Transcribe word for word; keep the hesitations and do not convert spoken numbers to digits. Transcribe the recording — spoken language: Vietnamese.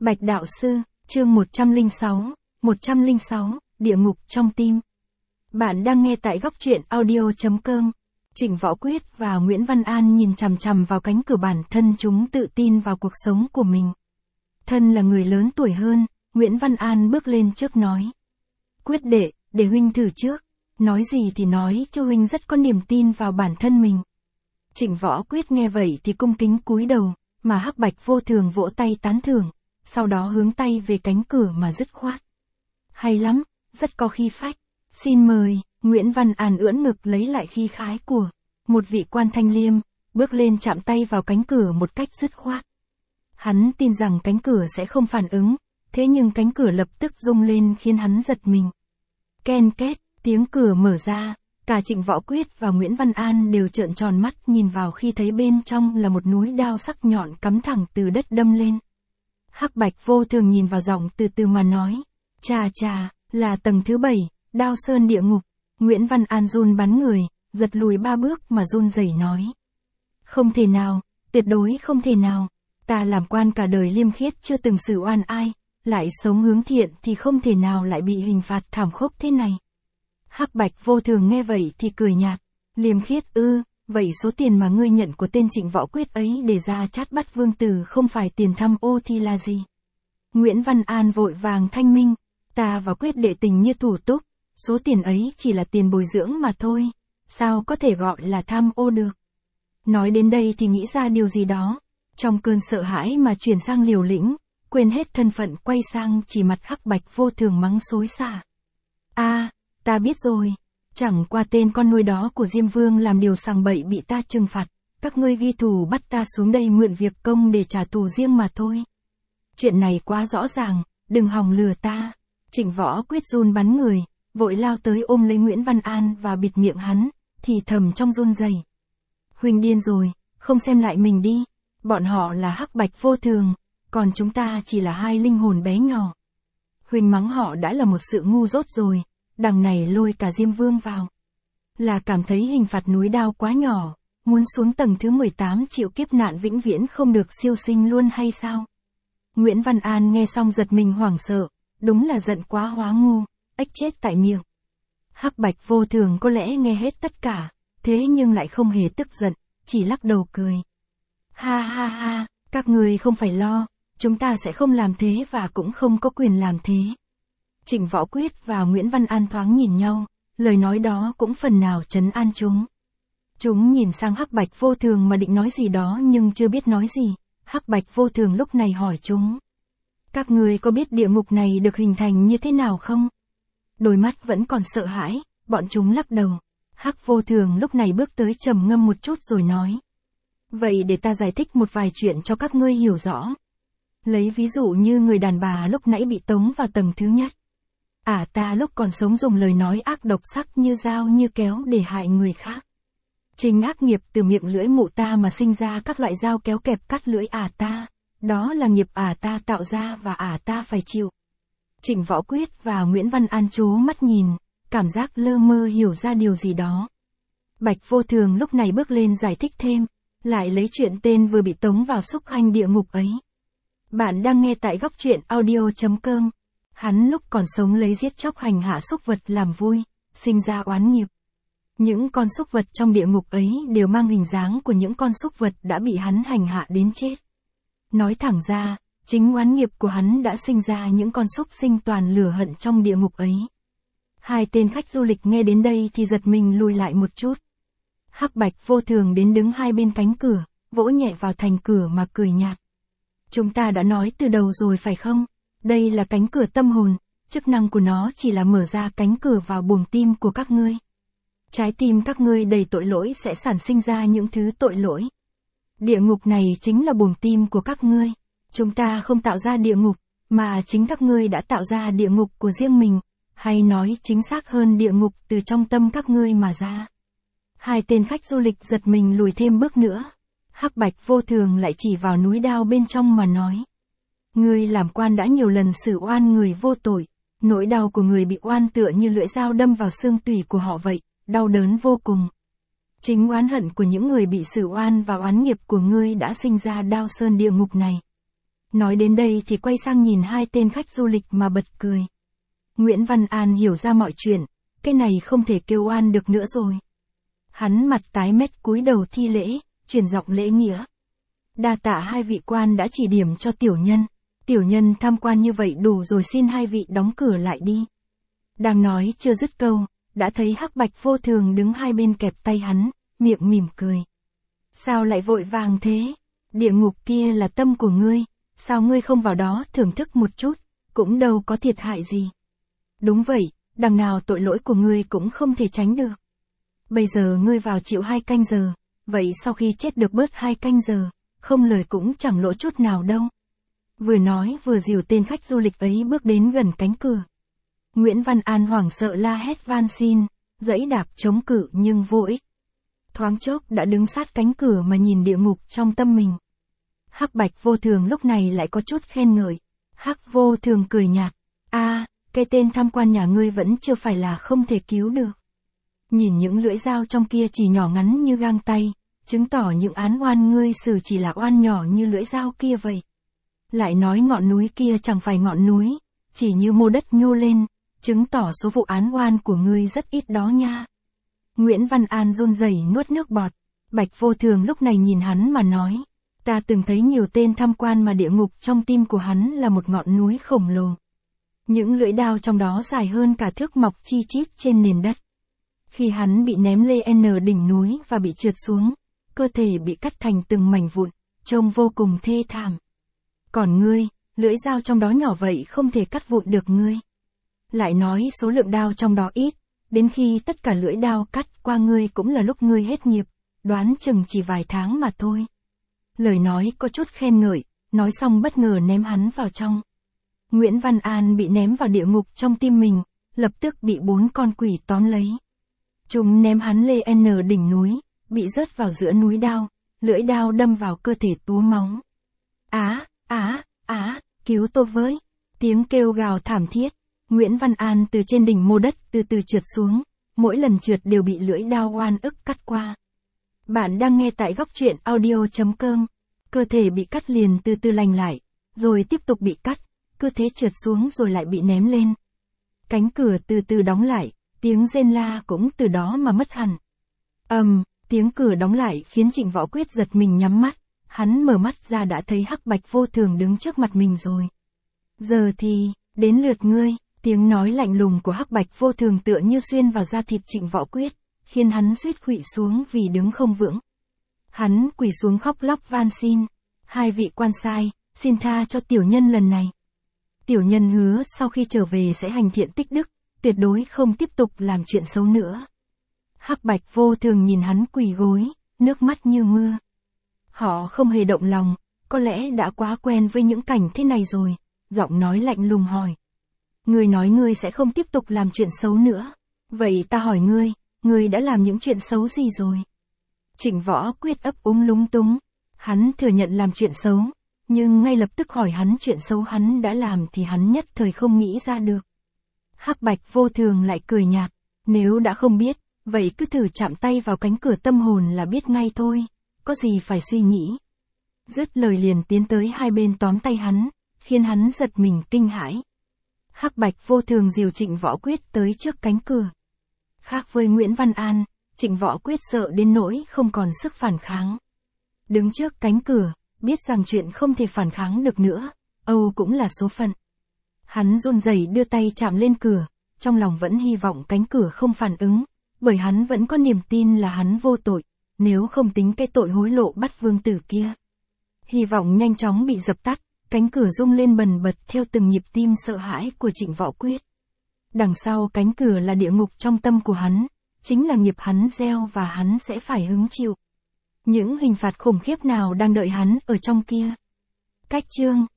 Bạch Đạo Sư, chương một trăm lẻ sáu, một trăm lẻ sáu, Địa ngục trong tim. Bạn đang nghe tại góc truyện audio chấm com. Trịnh Võ Quyết và Nguyễn Văn An nhìn chằm chằm vào cánh cửa bản thân chúng tự tin vào cuộc sống của mình. Thân là người lớn tuổi hơn, Nguyễn Văn An bước lên trước nói. Quyết đệ, để huynh thử trước. Nói gì thì nói cho huynh rất có niềm tin vào bản thân mình. Trịnh Võ Quyết nghe vậy thì cung kính cúi đầu, mà Hắc Bạch Vô Thường vỗ tay tán thưởng, sau đó hướng tay về cánh cửa mà dứt khoát. Hay lắm, rất có khí phách. Xin mời, Nguyễn Văn An ưỡn ngực lấy lại khí khái của một vị quan thanh liêm, bước lên chạm tay vào cánh cửa một cách dứt khoát. Hắn tin rằng cánh cửa sẽ không phản ứng, thế nhưng cánh cửa lập tức rung lên khiến hắn giật mình. Ken két, tiếng cửa mở ra, cả Trịnh Võ Quyết và Nguyễn Văn An đều trợn tròn mắt nhìn vào khi thấy bên trong là một núi đao sắc nhọn cắm thẳng từ đất đâm lên. Hắc Bạch Vô Thường nhìn vào giọng từ từ mà nói, chà chà, là tầng thứ bảy, Đao Sơn địa ngục. Nguyễn Văn An run bắn người, giật lùi ba bước mà run rẩy nói. Không thể nào, tuyệt đối không thể nào, ta làm quan cả đời liêm khiết chưa từng xử oan ai, lại sống hướng thiện thì không thể nào lại bị hình phạt thảm khốc thế này. Hắc Bạch Vô Thường nghe vậy thì cười nhạt, liêm khiết ư, vậy số tiền mà ngươi nhận của tên Trịnh Võ Quyết ấy để ra chát bắt vương tử không phải tiền thăm ô thì là gì? Nguyễn Văn An vội vàng thanh minh, ta và Quyết đệ tình như thủ túc, số tiền ấy chỉ là tiền bồi dưỡng mà thôi, sao có thể gọi là tham ô được? Nói đến đây thì nghĩ ra điều gì đó, trong cơn sợ hãi mà chuyển sang liều lĩnh, quên hết thân phận quay sang chỉ mặt Hắc Bạch Vô Thường mắng xối xả. A, ta biết rồi, chẳng qua tên con nuôi đó của Diêm Vương làm điều sằng bậy bị ta trừng phạt, các ngươi ghi thù bắt ta xuống đây mượn việc công để trả thù riêng mà thôi. Chuyện này quá rõ ràng, đừng hòng lừa ta. Trịnh Võ Quyết run bắn người, vội lao tới ôm lấy Nguyễn Văn An và bịt miệng hắn, thì thầm trong run rẩy. Huynh điên rồi, không xem lại mình đi, bọn họ là Hắc Bạch Vô Thường, còn chúng ta chỉ là hai linh hồn bé nhỏ. Huynh mắng họ đã là một sự ngu dốt rồi, đằng này lôi cả Diêm Vương vào. Là cảm thấy hình phạt núi đao quá nhỏ, muốn xuống tầng thứ mười tám chịu kiếp nạn vĩnh viễn không được siêu sinh luôn hay sao? Nguyễn Văn An nghe xong giật mình hoảng sợ, đúng là giận quá hóa ngu, ếch chết tại miệng. Hắc Bạch Vô Thường có lẽ nghe hết tất cả, thế nhưng lại không hề tức giận, chỉ lắc đầu cười. Ha ha ha, các người không phải lo, chúng ta sẽ không làm thế và cũng không có quyền làm thế. Trịnh Võ Quyết và Nguyễn Văn An thoáng nhìn nhau, lời nói đó cũng phần nào trấn an chúng. Chúng nhìn sang Hắc Bạch Vô Thường mà định nói gì đó nhưng chưa biết nói gì. Hắc Bạch Vô Thường lúc này hỏi chúng. Các người có biết địa ngục này được hình thành như thế nào không? Đôi mắt vẫn còn sợ hãi, bọn chúng lắc đầu. Hắc Vô Thường lúc này bước tới trầm ngâm một chút rồi nói. Vậy để ta giải thích một vài chuyện cho các ngươi hiểu rõ. Lấy ví dụ như người đàn bà lúc nãy bị tống vào tầng thứ nhất. Ả à, ta lúc còn sống dùng lời nói ác độc sắc như dao như kéo để hại người khác. Chính ác nghiệp từ miệng lưỡi mụ ta mà sinh ra các loại dao kéo kẹp cắt lưỡi ả à ta. Đó là nghiệp ả à ta tạo ra và ả à ta phải chịu. Trịnh Võ Quyết và Nguyễn Văn An trố mắt nhìn, cảm giác lơ mơ hiểu ra điều gì đó. Bạch Vô Thường lúc này bước lên giải thích thêm, lại lấy chuyện tên vừa bị tống vào xúc hanh địa ngục ấy. Bạn đang nghe tại góc truyện audio chấm com. Hắn lúc còn sống lấy giết chóc hành hạ súc vật làm vui, sinh ra oán nghiệp. Những con súc vật trong địa ngục ấy đều mang hình dáng của những con súc vật đã bị hắn hành hạ đến chết. Nói thẳng ra, chính oán nghiệp của hắn đã sinh ra những con súc sinh toàn lửa hận trong địa ngục ấy. Hai tên khách du lịch nghe đến đây thì giật mình lùi lại một chút. Hắc Bạch Vô Thường đến đứng hai bên cánh cửa, vỗ nhẹ vào thành cửa mà cười nhạt. Chúng ta đã nói từ đầu rồi phải không? Đây là cánh cửa tâm hồn, chức năng của nó chỉ là mở ra cánh cửa vào buồng tim của các ngươi. Trái tim các ngươi đầy tội lỗi sẽ sản sinh ra những thứ tội lỗi. Địa ngục này chính là buồng tim của các ngươi. Chúng ta không tạo ra địa ngục, mà chính các ngươi đã tạo ra địa ngục của riêng mình, hay nói chính xác hơn địa ngục từ trong tâm các ngươi mà ra. Hai tên khách du lịch giật mình lùi thêm bước nữa. Hắc Bạch Vô Thường lại chỉ vào núi đao bên trong mà nói. Ngươi làm quan đã nhiều lần xử oan người vô tội, nỗi đau của người bị oan tựa như lưỡi dao đâm vào xương tủy của họ vậy, đau đớn vô cùng. Chính oán hận của những người bị xử oan và oán nghiệp của ngươi đã sinh ra Đao Sơn địa ngục này. Nói đến đây thì quay sang nhìn hai tên khách du lịch mà bật cười. Nguyễn Văn An hiểu ra mọi chuyện, cái này không thể kêu oan được nữa rồi. Hắn mặt tái mét cúi đầu thi lễ, truyền giọng lễ nghĩa. Đa tạ hai vị quan đã chỉ điểm cho tiểu nhân. Tiểu nhân tham quan như vậy đủ rồi, xin hai vị đóng cửa lại đi. Đang nói chưa dứt câu, đã thấy Hắc Bạch Vô Thường đứng hai bên kẹp tay hắn, miệng mỉm cười. Sao lại vội vàng thế? Địa ngục kia là tâm của ngươi, sao ngươi không vào đó thưởng thức một chút, cũng đâu có thiệt hại gì. Đúng vậy, đằng nào tội lỗi của ngươi cũng không thể tránh được. Bây giờ ngươi vào chịu hai canh giờ, vậy sau khi chết được bớt hai canh giờ, không lời cũng chẳng lỗ chút nào đâu. Vừa nói vừa dìu tên khách du lịch ấy bước đến gần cánh cửa. Nguyễn Văn An hoảng sợ la hét van xin, giãy đạp chống cự nhưng vô ích. Thoáng chốc đã đứng sát cánh cửa mà nhìn địa ngục trong tâm mình. Hắc Bạch Vô Thường lúc này lại có chút khen ngợi. Hắc Vô Thường cười nhạt. A, cái tên tham quan nhà ngươi vẫn chưa phải là không thể cứu được. Nhìn những lưỡi dao trong kia chỉ nhỏ ngắn như gang tay, chứng tỏ những án oan ngươi xử chỉ là oan nhỏ như lưỡi dao kia vậy. Lại nói ngọn núi kia chẳng phải ngọn núi, chỉ như mô đất nhô lên, chứng tỏ số vụ án oan của ngươi rất ít đó nha. Nguyễn Văn An run rẩy nuốt nước bọt. Bạch Vô Thường lúc này nhìn hắn mà nói. Ta từng thấy nhiều tên tham quan mà địa ngục trong tim của hắn là một ngọn núi khổng lồ. Những lưỡi đao trong đó dài hơn cả thước mọc chi chít trên nền đất. Khi hắn bị ném lên đỉnh núi và bị trượt xuống, cơ thể bị cắt thành từng mảnh vụn, trông vô cùng thê thảm. Còn ngươi, lưỡi dao trong đó nhỏ vậy không thể cắt vụn được ngươi. Lại nói số lượng đao trong đó ít, đến khi tất cả lưỡi đao cắt qua ngươi cũng là lúc ngươi hết nghiệp, đoán chừng chỉ vài tháng mà thôi. Lời nói có chút khen ngợi, nói xong bất ngờ ném hắn vào trong. Nguyễn Văn An bị ném vào địa ngục trong tim mình, lập tức bị bốn con quỷ tóm lấy. Chúng ném hắn lên đỉnh núi, bị rớt vào giữa núi đao, lưỡi đao đâm vào cơ thể túa máu. Á, á, á, cứu tôi với! Tiếng kêu gào thảm thiết. Nguyễn Văn An từ trên đỉnh mô đất từ từ trượt xuống, mỗi lần trượt đều bị lưỡi đao oan ức cắt qua. Bạn đang nghe tại góc truyện audio chấm com. Cơ thể bị cắt liền từ từ lành lại, rồi tiếp tục bị cắt, cứ thế trượt xuống rồi lại bị ném lên. Cánh cửa từ từ đóng lại, tiếng rên la cũng từ đó mà mất hẳn. Ầm, um, tiếng cửa đóng lại khiến Trịnh Võ Quyết giật mình nhắm mắt, hắn mở mắt ra đã thấy Hắc Bạch Vô Thường đứng trước mặt mình rồi. Giờ thì, đến lượt ngươi. Tiếng nói lạnh lùng của Hắc Bạch Vô Thường tựa như xuyên vào da thịt Trịnh Võ Quyết, khiến hắn suýt khuỵu xuống vì đứng không vững. Hắn quỳ xuống khóc lóc van xin. Hai vị quan sai, xin tha cho tiểu nhân lần này. Tiểu nhân hứa sau khi trở về sẽ hành thiện tích đức, tuyệt đối không tiếp tục làm chuyện xấu nữa. Hắc Bạch Vô Thường nhìn hắn quỳ gối, nước mắt như mưa. Họ không hề động lòng, có lẽ đã quá quen với những cảnh thế này rồi, giọng nói lạnh lùng hỏi. Ngươi nói ngươi sẽ không tiếp tục làm chuyện xấu nữa. Vậy ta hỏi ngươi, ngươi đã làm những chuyện xấu gì rồi? Trịnh Võ Quyết ấp úng lúng túng. Hắn thừa nhận làm chuyện xấu, nhưng ngay lập tức hỏi hắn chuyện xấu hắn đã làm thì hắn nhất thời không nghĩ ra được. Hắc Bạch Vô Thường lại cười nhạt. Nếu đã không biết, vậy cứ thử chạm tay vào cánh cửa tâm hồn là biết ngay thôi, có gì phải suy nghĩ. Dứt lời liền tiến tới hai bên tóm tay hắn, khiến hắn giật mình kinh hãi. Hắc Bạch Vô Thường dìu Trịnh Võ Quyết tới trước cánh cửa. Khác với Nguyễn Văn An, Trịnh Võ Quyết sợ đến nỗi không còn sức phản kháng. Đứng trước cánh cửa, biết rằng chuyện không thể phản kháng được nữa, âu cũng là số phận. Hắn run rẩy đưa tay chạm lên cửa, trong lòng vẫn hy vọng cánh cửa không phản ứng, bởi hắn vẫn có niềm tin là hắn vô tội, nếu không tính cái tội hối lộ bắt vương tử kia. Hy vọng nhanh chóng bị dập tắt. Cánh cửa rung lên bần bật theo từng nhịp tim sợ hãi của Trịnh Võ Quyết. Đằng sau cánh cửa là địa ngục trong tâm của hắn, chính là nghiệp hắn gieo và hắn sẽ phải hứng chịu. Những hình phạt khủng khiếp nào đang đợi hắn ở trong kia? Cách chương